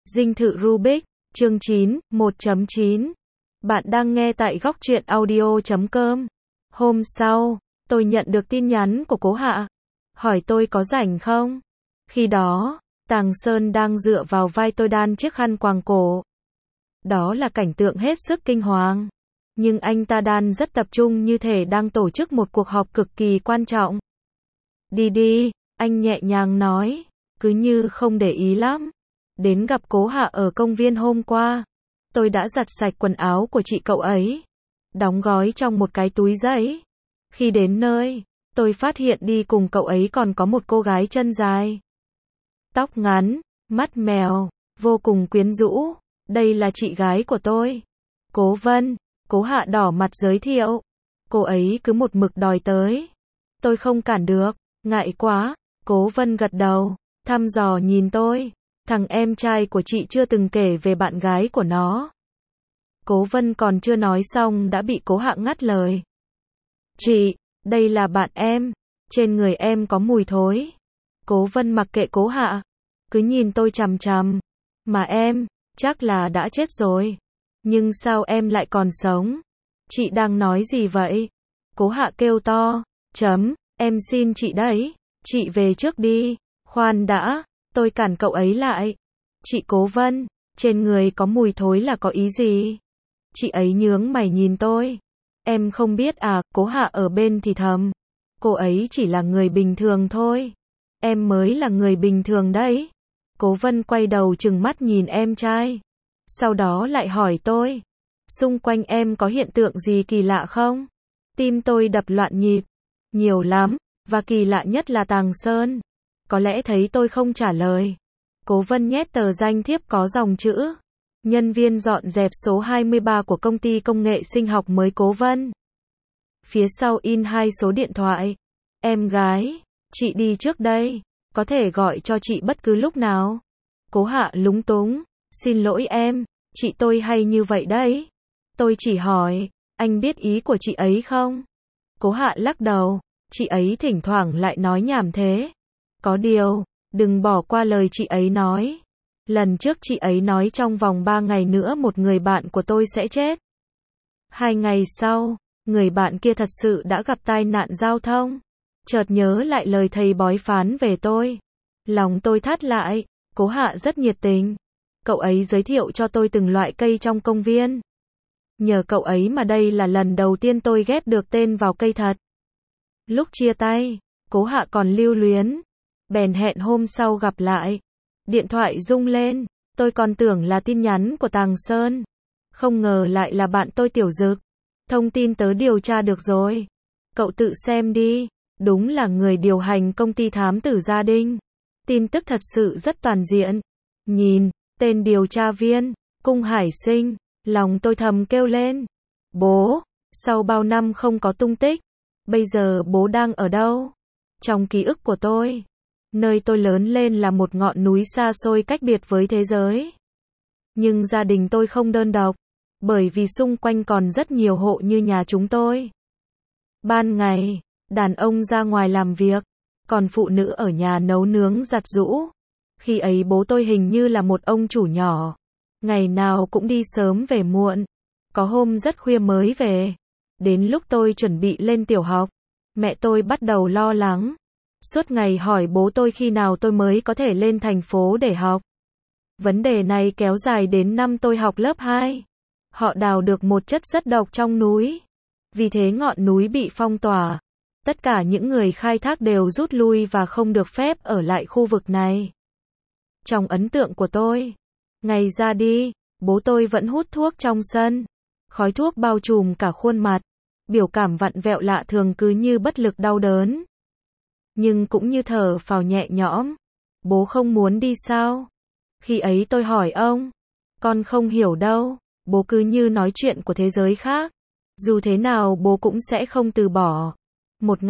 Dinh thự Rubik, chương 9, 1.9. Bạn đang nghe tại góc truyện audio.com. Hôm sau, tôi nhận được tin nhắn của Cố Hạ. Hỏi tôi có rảnh không? Khi đó, Tàng Sơn đang dựa vào vai tôi đan chiếc khăn quàng cổ. Đó là cảnh tượng hết sức kinh hoàng. Nhưng anh ta đan rất tập trung như thể đang tổ chức một cuộc họp cực kỳ quan trọng. Đi đi, anh nhẹ nhàng nói, cứ như không để ý lắm. Đến gặp Cố Hạ ở công viên hôm qua. Tôi đã giặt sạch quần áo của chị cậu ấy. Đóng gói trong một cái túi giấy. Khi đến nơi, tôi phát hiện đi cùng cậu ấy còn có một cô gái chân dài. Tóc ngắn, mắt mèo, vô cùng quyến rũ. Đây là chị gái của tôi. Cố Vân. Cố Hạ đỏ mặt giới thiệu. Cô ấy cứ một mực đòi tới. Tôi không cản được. Ngại quá. Cố Vân gật đầu, thăm dò nhìn tôi. Thằng em trai của chị chưa từng kể về bạn gái của nó. Cố Vân còn chưa nói xong đã bị Cố Hạ ngắt lời. Chị, đây là bạn em. Trên người em có mùi thối. Cố Vân mặc kệ Cố Hạ. Cứ nhìn tôi chằm chằm. Mà em, chắc là đã chết rồi. Nhưng sao em lại còn sống? Chị đang nói gì vậy? Cố Hạ kêu to. Em xin chị đấy. Chị về trước đi. Khoan đã. Tôi cản cậu ấy lại. Chị Cố Vân, trên người có mùi thối là có ý gì? Chị ấy nhướng mày nhìn tôi. Em không biết à? Cố Hạ ở bên thì thầm. Cô ấy chỉ là người bình thường thôi. Em mới là người bình thường đấy. Cố Vân quay đầu trừng mắt nhìn em trai. Sau đó lại hỏi tôi. Xung quanh em có hiện tượng gì kỳ lạ không? Tim tôi đập loạn nhịp. Nhiều lắm, và kỳ lạ nhất là Tàng Sơn. Có lẽ thấy tôi không trả lời. Cố Vân nhét tờ danh thiếp có dòng chữ. Nhân viên dọn dẹp số 23 của công ty công nghệ sinh học mới Cố Vân. Phía sau in 2 số điện thoại. Em gái, chị đi trước đây. Có thể gọi cho chị bất cứ lúc nào. Cố Hạ lúng túng. Xin lỗi em, chị tôi hay như vậy đấy. Tôi chỉ hỏi, anh biết ý của chị ấy không? Cố Hạ lắc đầu. Chị ấy thỉnh thoảng lại nói nhảm thế. Có điều, đừng bỏ qua lời chị ấy nói. Lần trước chị ấy nói trong vòng 3 ngày nữa một người bạn của tôi sẽ chết. 2 ngày sau, người bạn kia thật sự đã gặp tai nạn giao thông. Chợt nhớ lại lời thầy bói phán về tôi. Lòng tôi thắt lại. Cố Hạ rất nhiệt tình. Cậu ấy giới thiệu cho tôi từng loại cây trong công viên. Nhờ cậu ấy mà đây là lần đầu tiên tôi ghép được tên vào cây thật. Lúc chia tay, Cố Hạ còn lưu luyến. Bèn hẹn hôm sau gặp lại. Điện thoại rung lên, tôi còn tưởng là tin nhắn của Tàng Sơn. Không ngờ lại là bạn tôi Tiểu Dực. Thông tin tớ điều tra được rồi. Cậu tự xem đi, đúng là người điều hành công ty thám tử gia đình. Tin tức thật sự rất toàn diện. Nhìn, tên điều tra viên, Cung Hải Sinh, lòng tôi thầm kêu lên. Bố, sau bao năm không có tung tích, bây giờ bố đang ở đâu? Trong ký ức của tôi, nơi tôi lớn lên là một ngọn núi xa xôi cách biệt với thế giới. Nhưng gia đình tôi không đơn độc, bởi vì xung quanh còn rất nhiều hộ như nhà chúng tôi. Ban ngày, đàn ông ra ngoài làm việc, còn phụ nữ ở nhà nấu nướng giặt giũ. Khi ấy bố tôi hình như là một ông chủ nhỏ. Ngày nào cũng đi sớm về muộn. Có hôm rất khuya mới về. Đến lúc tôi chuẩn bị lên tiểu học, mẹ tôi bắt đầu lo lắng. Suốt ngày hỏi bố tôi khi nào tôi mới có thể lên thành phố để học. Vấn đề này kéo dài đến năm tôi học lớp 2. Họ đào được một chất rất độc trong núi. Vì thế ngọn núi bị phong tỏa. Tất cả những người khai thác đều rút lui và không được phép ở lại khu vực này. Trong ấn tượng của tôi, ngày ra đi, bố tôi vẫn hút thuốc trong sân. Khói thuốc bao trùm cả khuôn mặt. Biểu cảm vặn vẹo lạ thường cứ như bất lực đau đớn. Nhưng cũng như thở phào nhẹ nhõm. Bố không muốn đi sao? Khi ấy tôi hỏi ông. Con không hiểu đâu. Bố cứ như nói chuyện của thế giới khác. Dù thế nào bố cũng sẽ không từ bỏ. Một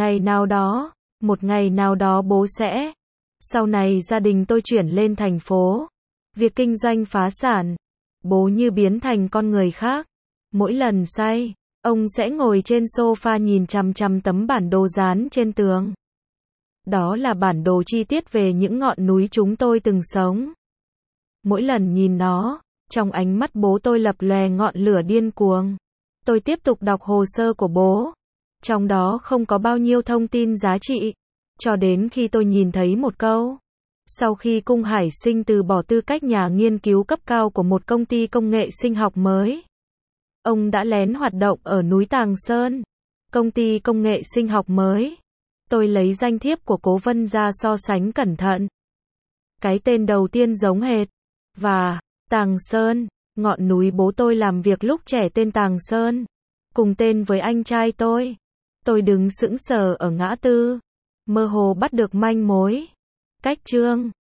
ngày nào đó bố sẽ. Sau này gia đình tôi chuyển lên thành phố. Việc kinh doanh phá sản. Bố như biến thành con người khác. Mỗi lần say, ông sẽ ngồi trên sofa nhìn chằm chằm tấm bản đồ dán trên tường. Đó là bản đồ chi tiết về những ngọn núi chúng tôi từng sống. Mỗi lần nhìn nó, trong ánh mắt bố tôi lập lòe ngọn lửa điên cuồng. Tôi tiếp tục đọc hồ sơ của bố. Trong đó không có bao nhiêu thông tin giá trị. Cho đến khi tôi nhìn thấy một câu. Sau khi Cung Hải Sinh từ bỏ tư cách nhà nghiên cứu cấp cao của một công ty công nghệ sinh học mới, ông đã lén hoạt động ở núi Tàng Sơn. Công ty công nghệ sinh học mới. Tôi lấy danh thiếp của Cố Vân ra so sánh cẩn thận. Cái tên đầu tiên giống hệt. Và Tàng Sơn, ngọn núi bố tôi làm việc lúc trẻ tên Tàng Sơn, cùng tên với anh trai tôi. Tôi đứng sững sờ ở ngã tư, mơ hồ bắt được manh mối. Cách chương